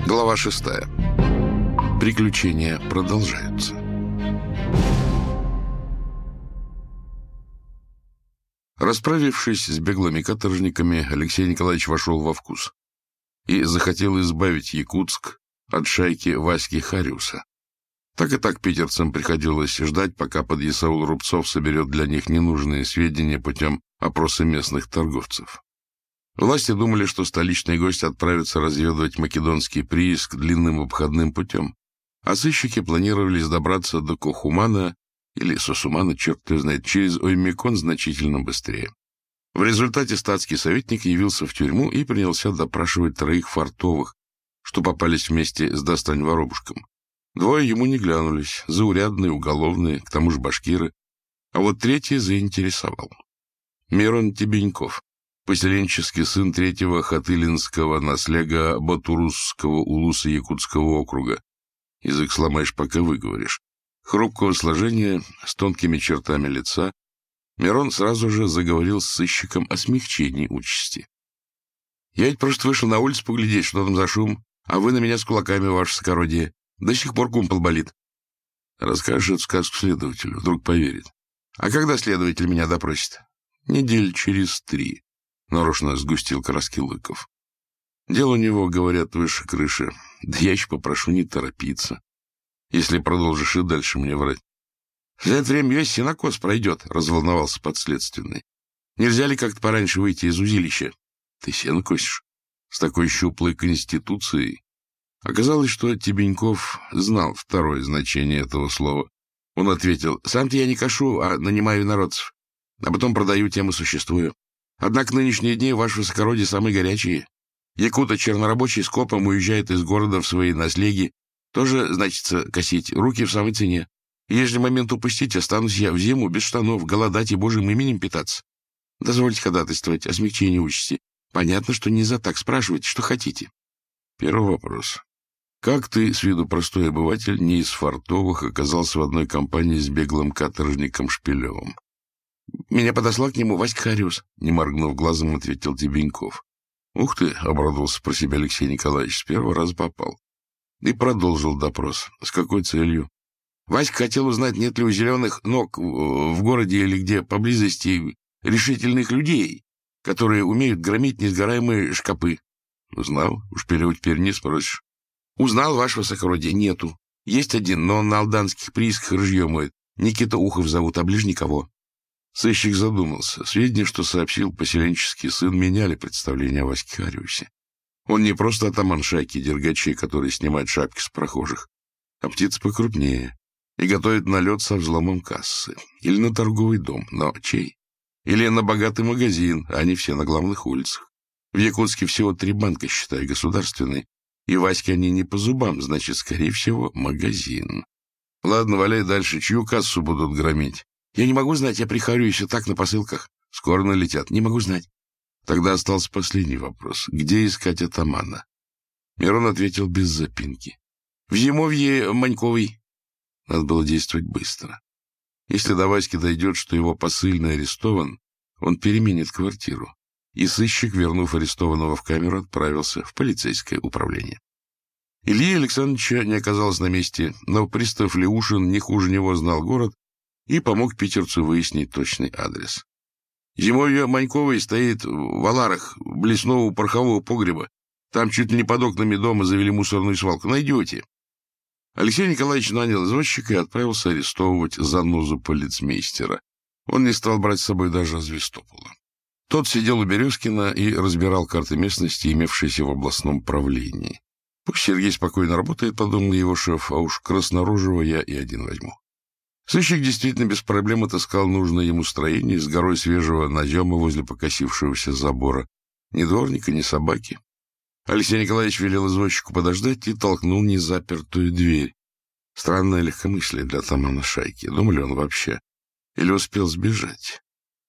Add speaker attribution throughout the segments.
Speaker 1: Глава 6. Приключения продолжаются. Расправившись с беглыми каторжниками, Алексей Николаевич вошел во вкус и захотел избавить Якутск от шайки Васьки Хариуса. Так и так питерцам приходилось ждать, пока подъясаул Рубцов соберет для них ненужные сведения путем опроса местных торговцев. Власти думали, что столичный гость отправится разведывать македонский прииск длинным обходным путем, а сыщики планировали добраться до Кохумана или Сосумана, черт его знает, через Оймекон значительно быстрее. В результате статский советник явился в тюрьму и принялся допрашивать троих фартовых, что попались вместе с Достань-воробушком. Двое ему не глянулись, заурядные, уголовные, к тому же башкиры, а вот третий заинтересовал. Мирон Тебеньков, поселенческий сын третьего хатылинского наслега Батурусского улуса Якутского округа. Язык сломаешь, пока выговоришь. Хрупкого сложения, с тонкими чертами лица, Мирон сразу же заговорил с сыщиком о смягчении участи. «Я ведь просто вышел на улицу поглядеть, что там за шум, а вы на меня с кулаками, ваше высокородие. До сих пор кумпол болит». «Расскажешь эту сказку следователю, вдруг поверит». «А когда следователь меня допросит?» «Недель через 3», — нарочно сгустил краски Лыков. «Дело у него, говорят, выше крыши. Да я еще попрошу не торопиться, если продолжишь и дальше мне врать». «За это время весь сенокос пройдет», — разволновался подследственный. «Нельзя ли как-то пораньше выйти из узилища?» «Ты сено косишь? С такой щуплой конституцией?» Оказалось, что Тебеньков знал второе значение этого слова. Он ответил: «Сам-то я не кошу, а нанимаю народцев, а потом продаю, тем и существую. Однако нынешние дни, ваше высокородие, самые горячие. Якута чернорабочий скопом уезжает из города в свои наслеги. Тоже, значится, косить, руки в самой цене. И если момент упустить, останусь я в зиму без штанов, голодать и божьим именем питаться. Дозвольте ходатайствовать о смягчении участи. Понятно, что не за так, спрашивайте, что хотите». Первый вопрос. Как ты, с виду простой обыватель, не из фартовых, оказался в одной компании с беглым каторжником Шпилевым? «Меня подослал к нему Васька Хариус», — не моргнув глазом, ответил Тебеньков. «Ух ты!» — обрадовался про себя Алексей Николаевич. С первого раза попал. И продолжил допрос. С какой целью? Васька хотел узнать, нет ли у зеленых ног в городе или где поблизости решительных людей, которые умеют громить несгораемые шкапы. Узнал? У Шпилева теперь не спросишь. «Узнал, ваше высокородие, нету. Есть один, но он на алданских приисках рыжье моет. Никита Ухов зовут, а ближе никого». Сыщик задумался. Сведения, что сообщил поселенческий сын, меняли представление о Ваське Хариусе. Он не просто атаман шайки дергачей, который снимает шапки с прохожих, а птица покрупнее и готовит налет со взломом кассы. Или на торговый дом, но чей? Или на богатый магазин, а они все на главных улицах. В Якутске всего 3 банка, считай, государственные. И Ваське они не по зубам, значит, скорее всего, магазин. Ладно, валяй дальше. Чью кассу будут громить? Я не могу знать, я прихорюсь и так на посылках. Скоро налетят. Не могу знать. Тогда остался последний вопрос. Где искать атамана? Мирон ответил без запинки. В зимовье Маньковой. Надо было действовать быстро. Если до Васьки дойдет, что его посыльный арестован, он переменит квартиру. И сыщик, вернув арестованного в камеру, отправился в полицейское управление. Ильи Александровича не оказалось на месте, но пристав Леушин не хуже него знал город и помог питерцу выяснить точный адрес. Зимовье Маньковой стоит в Аларах, близ нового порохового погреба. Там чуть ли не под окнами дома завели мусорную свалку. Найдете. Алексей Николаевич нанял извозчика и отправился арестовывать занозу полицмейстера. Он не стал брать с собой даже Звестопола. Тот сидел у Березкина и разбирал карты местности, имевшиеся в областном правлении. «Пусть Сергей спокойно работает», — подумал его шеф, «а уж краснорожего я и один возьму». Сыщик действительно без проблем отыскал нужное ему строение с горой свежего назема возле покосившегося забора. Ни дворника, ни собаки. Алексей Николаевич велел извозчику подождать и толкнул незапертую дверь. Странное легкомыслие для атамана шайки. Думал ли он вообще? Или успел сбежать?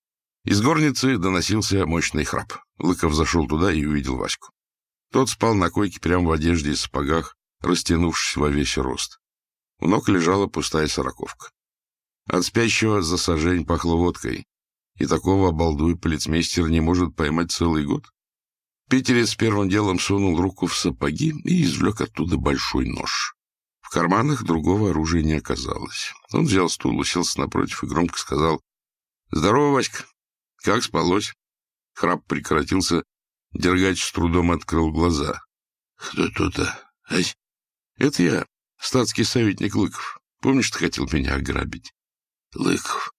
Speaker 1: Из горницы доносился мощный храп. Лыков зашел туда и увидел Ваську. Тот спал на койке прямо в одежде и сапогах, растянувшись во весь рост. У ног лежала пустая сороковка. От спящего за сажень пахло водкой, и такого обалдуя полицмейстер не может поймать целый год. Питерец первым делом сунул руку в сапоги и извлек оттуда большой нож. В карманах другого оружия не оказалось. Он взял стул, уселся напротив и громко сказал: «Здорово, Васька. Как спалось?» Храп прекратился. Дергач с трудом открыл глаза. «Кто тут-то? Ась?» «Это я, статский советник Лыков. Помнишь, ты хотел меня ограбить?» «Лыков?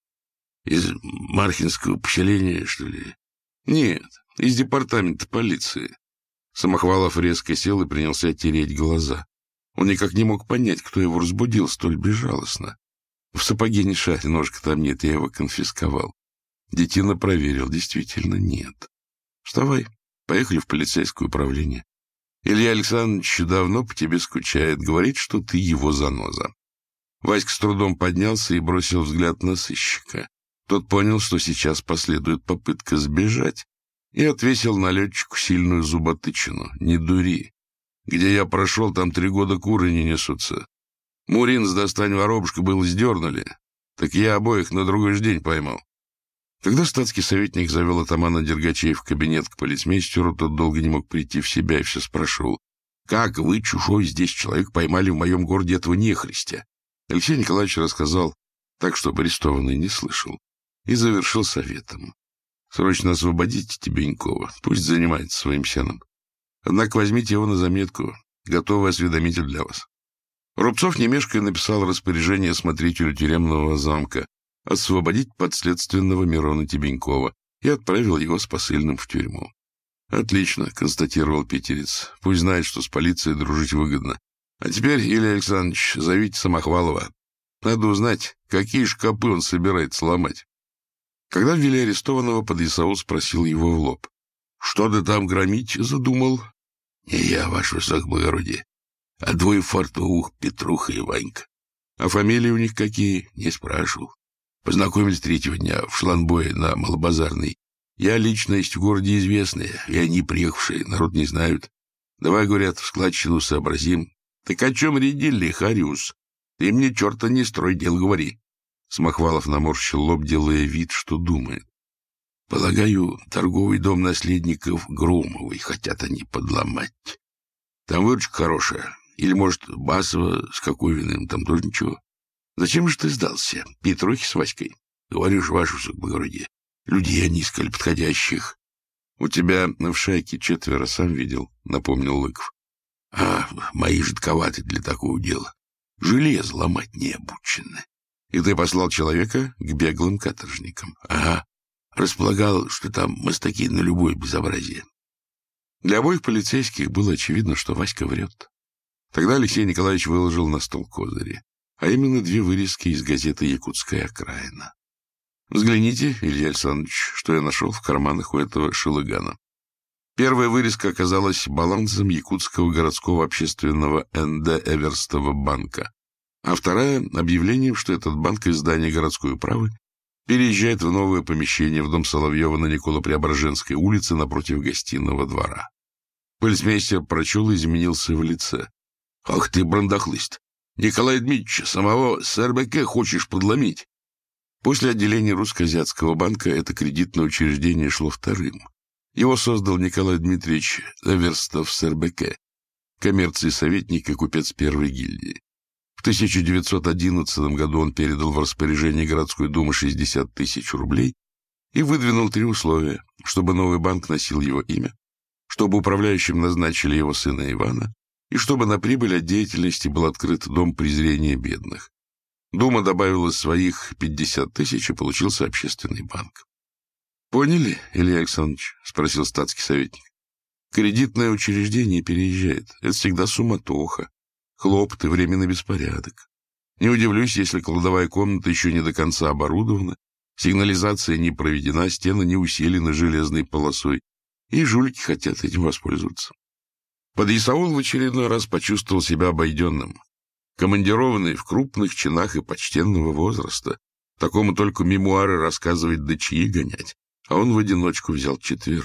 Speaker 1: Из Мархинского поселения, что ли?» «Нет, из департамента полиции». Самохвалов резко сел и принялся тереть глаза. Он никак не мог понять, кто его разбудил столь безжалостно. В сапоге не шарь, ножка там нет, я его конфисковал. Детина проверил, действительно нет. Вставай, поехали в полицейское управление. Илья Александрович давно по тебе скучает, говорит, что ты его заноза. Васька с трудом поднялся и бросил взгляд на сыщика. Тот понял, что сейчас последует попытка сбежать, и отвесил налетчику сильную зуботычину. Не дури. Где я прошел, там 3 года куры не несутся. Мурин с «Достань воробушка» было сдернули, так я обоих на другой же день поймал. Когда статский советник завел атамана Дергачей в кабинет к полицмейстеру, тот долго не мог прийти в себя и все спрашивал: «Как вы, чужой здесь человек, поймали в моем городе этого нехристя?» Алексей Николаевич рассказал так, чтобы арестованный не слышал, и завершил советом: «Срочно освободите Тебенькова, пусть занимается своим сеном. Однако возьмите его на заметку, готовый осведомитель для вас». Рубцов, не мешкая, написал распоряжение смотрителю тюремного замка освободить подследственного Мирона Тебенькова и отправил его с посыльным в тюрьму. «Отлично», — констатировал питерец. «Пусть знает, что с полицией дружить выгодно. А теперь, Илья Александрович, зовите Самохвалова. Надо узнать, какие шкапы он собирается ломать». Когда ввели арестованного, подъясаул спросил его в лоб: «Что ты там громить задумал?» «Не я, ваше высокоблагородие, а 2 фартовых, Петруха и Ванька». «А фамилии у них какие?» «Не спрашивал. Познакомились 3-го дня в Шланбое на Малобазарной. Я личность в городе известная, и они приехавшие, народ не знают. Давай, говорят, в складчину сообразим». «Так о чем рядили, Хариус? Ты мне черта не строй, дел говори». Самохвалов наморщил лоб, делая вид, что думает. «Полагаю, торговый дом наследников Громовой хотят они подломать. Там выручка хорошая. Или, может, Басова с Коковиным, там тоже ничего. Зачем же ты сдался, Петрухи с Васькой? Говоришь, ваше высокоблагородие, людей они искали подходящих». «У тебя в шайке 4, сам видел», — напомнил Лыков. «А мои жидковаты для такого дела. Железо ломать не обучены». «И ты послал человека к беглым каторжникам?» «Ага. Располагал, что там мастаки на любое безобразие». Для обоих полицейских было очевидно, что Васька врет. Тогда Алексей Николаевич выложил на стол козыри, а именно 2 вырезки из газеты «Якутская окраина». «Взгляните, Илья Александрович, что я нашел в карманах у этого шелыгана». Первая вырезка оказалась балансом Якутского городского общественного Н.Д. Эверстова банка, а вторая — объявлением, что этот банк из здания городской управы переезжает в новое помещение в дом Соловьева на Николо-Преображенской улице напротив гостиного двора. Полицмейстер прочел и изменился в лице. «Ах ты, брандахлыст! Николая Дмитриевича, самого СРБК хочешь подломить?» После отделения Русско-Азиатского банка это кредитное учреждение шло вторым. Его создал Николай Дмитриевич Эверстов СРБК, коммерции советник и купец первой гильдии. В 1911 году он передал в распоряжение городской думы 60 000 рублей и выдвинул 3 условия: чтобы новый банк носил его имя, чтобы управляющим назначили его сына Ивана, и чтобы на прибыль от деятельности был открыт дом презрения бедных. Дума добавила своих 50 000, и получился общественный банк. «Поняли, Илья Александрович?» — спросил статский советник. «Кредитное учреждение переезжает. Это всегда суматоха, хлопоты, временный беспорядок. Не удивлюсь, если кладовая комната еще не до конца оборудована, сигнализация не проведена, стены не усилены железной полосой, и жулики хотят этим воспользоваться». Подъясаул в очередной раз почувствовал себя обойденным. Командированный в крупных чинах и почтенного возраста, такому только мемуары рассказывать да чьи гонять, а он в одиночку взял 4.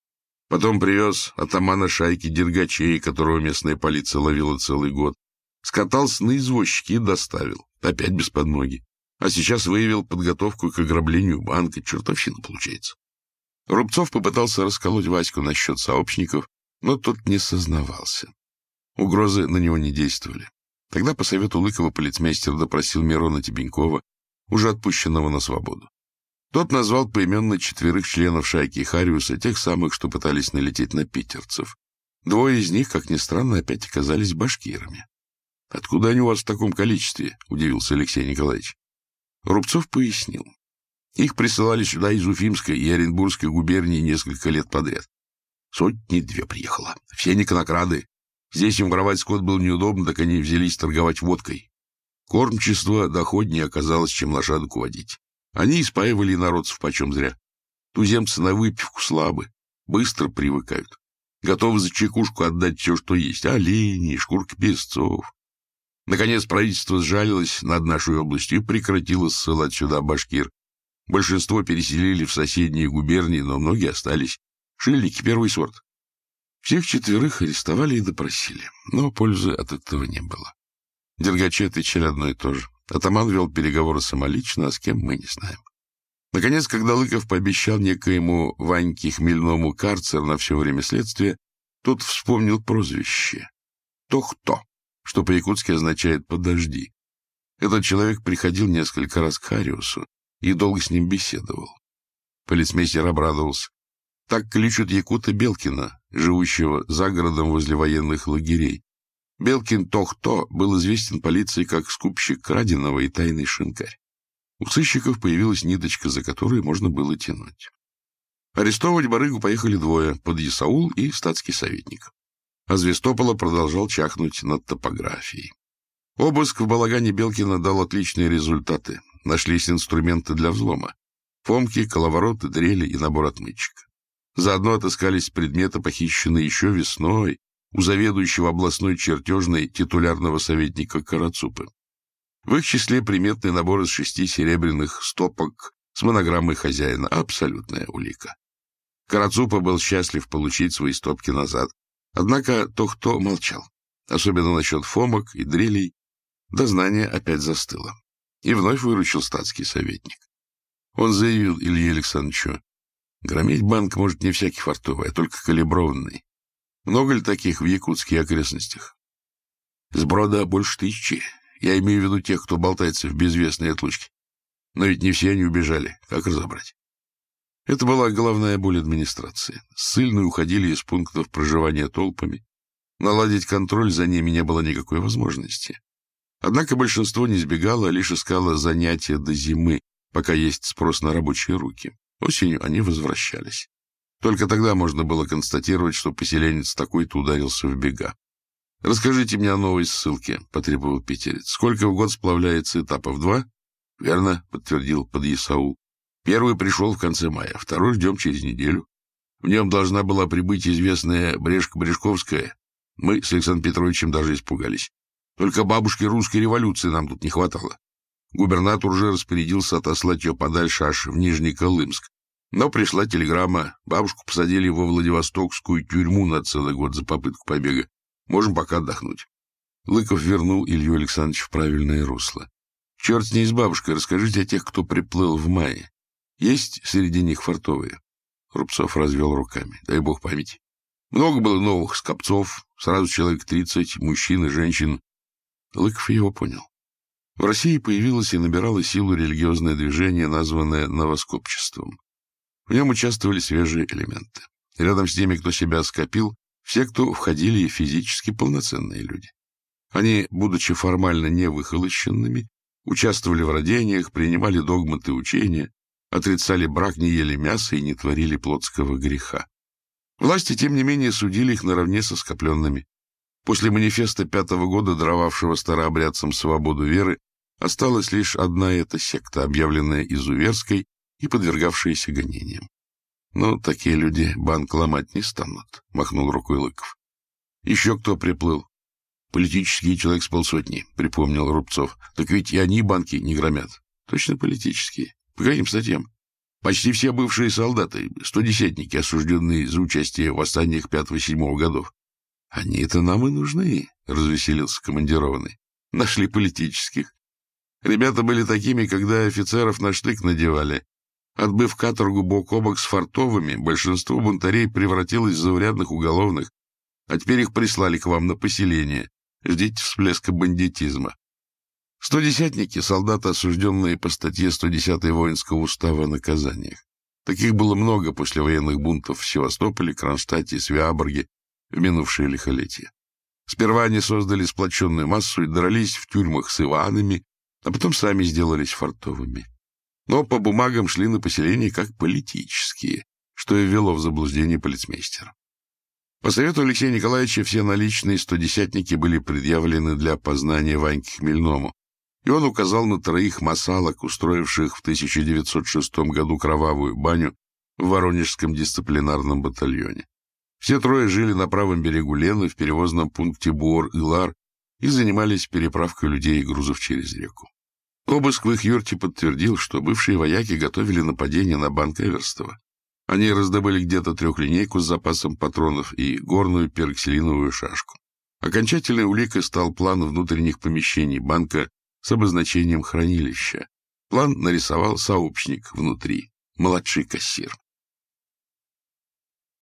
Speaker 1: Потом привез атамана шайки Дергачей, которого местная полиция ловила целый год, скатался на извозчики и доставил, опять без подмоги. А сейчас выявил подготовку к ограблению банка. Чертовщина получается. Рубцов попытался расколоть Ваську насчет сообщников, но тот не сознавался. Угрозы на него не действовали. Тогда по совету Лыкова полицмейстер допросил Мирона Тебенькова, уже отпущенного на свободу. Тот назвал поименно 4 членов шайки Хариуса, тех самых, что пытались налететь на питерцев. 2 из них, как ни странно, опять оказались башкирами. — Откуда они у вас в таком количестве? — удивился Алексей Николаевич. Рубцов пояснил. Их присылали сюда из Уфимской и Оренбургской губернии несколько лет подряд. 2 приехало. Все не конокрады. Здесь им воровать скот было неудобно, так они взялись торговать водкой. Кормчество доходнее оказалось, чем лошадок уводить. Они испаивали народцев почем зря. Туземцы на выпивку слабы, быстро привыкают. Готовы за чекушку отдать все, что есть. Олени, шкурки песцов. Наконец правительство сжалилось над нашей областью и прекратило ссылать сюда башкир. Большинство переселили в соседние губернии, но многие остались. Шильники первый сорт. Всех 4 арестовали и допросили, но пользы от этого не было. Дергачи отвечали одно и то же. Атаман вел переговоры самолично, а с кем мы не знаем. Наконец, когда Лыков пообещал некоему Ваньке Хмельному карцер на все время следствия, тот вспомнил прозвище «Тохто», что по-якутски означает «подожди». Этот человек приходил несколько раз к Хариусу и долго с ним беседовал. Полицмейстер обрадовался. Так кличут якута Белкина, живущего за городом возле военных лагерей. Белкин Тохто был известен полиции как скупщик краденого и тайный шинкарь. У сыщиков появилась ниточка, за которой можно было тянуть. Арестовывать барыгу поехали 2, подъясаул и статский советник. А Звестопола продолжал чахнуть над топографией. Обыск в балагане Белкина дал отличные результаты. Нашлись инструменты для взлома. Фомки, коловороты, дрели и набор отмычек. Заодно отыскались предметы, похищенные еще весной у заведующего областной чертежной титулярного советника Карацупы. В их числе приметный набор из 6 серебряных стопок с монограммой хозяина. Абсолютная улика. Карацупа был счастлив получить свои стопки назад. Однако Тохто молчал. Особенно насчет фомок и дрелей. Дознание опять застыло. И вновь выручил статский советник. Он заявил Илье Александровичу: громить банк может не всякий фартовый, а только калиброванный. Много ли таких в якутских окрестностях? Сброда больше 1000. Я имею в виду тех, кто болтается в безвестной отлучке. Но ведь не все они убежали. Как разобрать? Это была головная боль администрации. Ссыльные уходили из пунктов проживания толпами. Наладить контроль за ними не было никакой возможности. Однако большинство не сбегало, а лишь искало занятия до зимы, пока есть спрос на рабочие руки. Осенью они возвращались. Только тогда можно было констатировать, что поселенец такой-то ударился в бега. — Расскажите мне о новой ссылке, — потребовал питерец. — Сколько в год сплавляется этапов? 2? — Верно, — подтвердил подъясаул. — 1 пришел в конце мая, 2 ждем через неделю. В нем должна была прибыть известная Брешка-Брешковская. Мы с Александром Петровичем даже испугались. Только бабушки русской революции нам тут не хватало. Губернатор уже распорядился отослать ее подальше аж в Нижний Колымск. Но пришла телеграмма. Бабушку посадили во Владивостокскую тюрьму на целый год за попытку побега. Можем пока отдохнуть. Лыков вернул Илью Александровича в правильное русло. Черт с ней с бабушкой, расскажите о тех, кто приплыл в мае. Есть среди них фартовые? Рубцов развел руками. Дай бог памяти. Много было новых скопцов, сразу человек 30, мужчин и женщин. Лыков его понял. В России появилось и набирало силу религиозное движение, названное новоскопчеством. В нем участвовали свежие элементы. Рядом с теми, кто себя скопил, все, кто входили и физически полноценные люди. Они, будучи формально невыхолощенными, участвовали в родениях, принимали догматы учения, отрицали брак, не ели мясо и не творили плотского греха. Власти, тем не менее, судили их наравне со скопленными. После манифеста 5-го года, даровавшего старообрядцам свободу веры, осталась лишь одна эта секта, объявленная изуверской и подвергавшаяся гонениям. Но такие люди банк ломать не станут, — махнул рукой Лыков. Еще кто приплыл? Политический человек с 500, — припомнил Рубцов. Так ведь и они банки не громят. Точно политические. По каким статьям? Почти все бывшие солдаты, 110-ники, осужденные за участие в восстаниях 5-7 годов. Они-то нам и нужны, — развеселился командированный. Нашли политических. Ребята были такими, когда офицеров на штык надевали. Отбыв каторгу бок о бок с фартовыми, большинство бунтарей превратилось в заурядных уголовных, а теперь их прислали к вам на поселение. Ждите всплеска бандитизма. 110-ники — солдаты, осужденные по статье 110 Воинского устава о наказаниях. Таких было много после военных бунтов в Севастополе, Кронштадте и Свеаборге в минувшие лихолетия. Сперва они создали сплоченную массу и дрались в тюрьмах с Иванами, а потом сами сделались фартовыми. Но по бумагам шли на поселение как политические, что и ввело в заблуждение полицмейстера. По совету Алексея Николаевича все наличные 110-ники были предъявлены для опознания Ваньке Хмельному, и он указал на 3 масалок, устроивших в 1906 году кровавую баню в Воронежском дисциплинарном батальоне. Все 3 жили на правом берегу Лены в перевозном пункте Буор-Илар и занимались переправкой людей и грузов через реку. Обыск в их юрте подтвердил, что бывшие вояки готовили нападение на банк Эверстова. Они раздобыли где-то 3-линейку с запасом патронов и горную пероксилиновую шашку. Окончательной уликой стал план внутренних помещений банка с обозначением хранилища. План нарисовал сообщник внутри, младший кассир.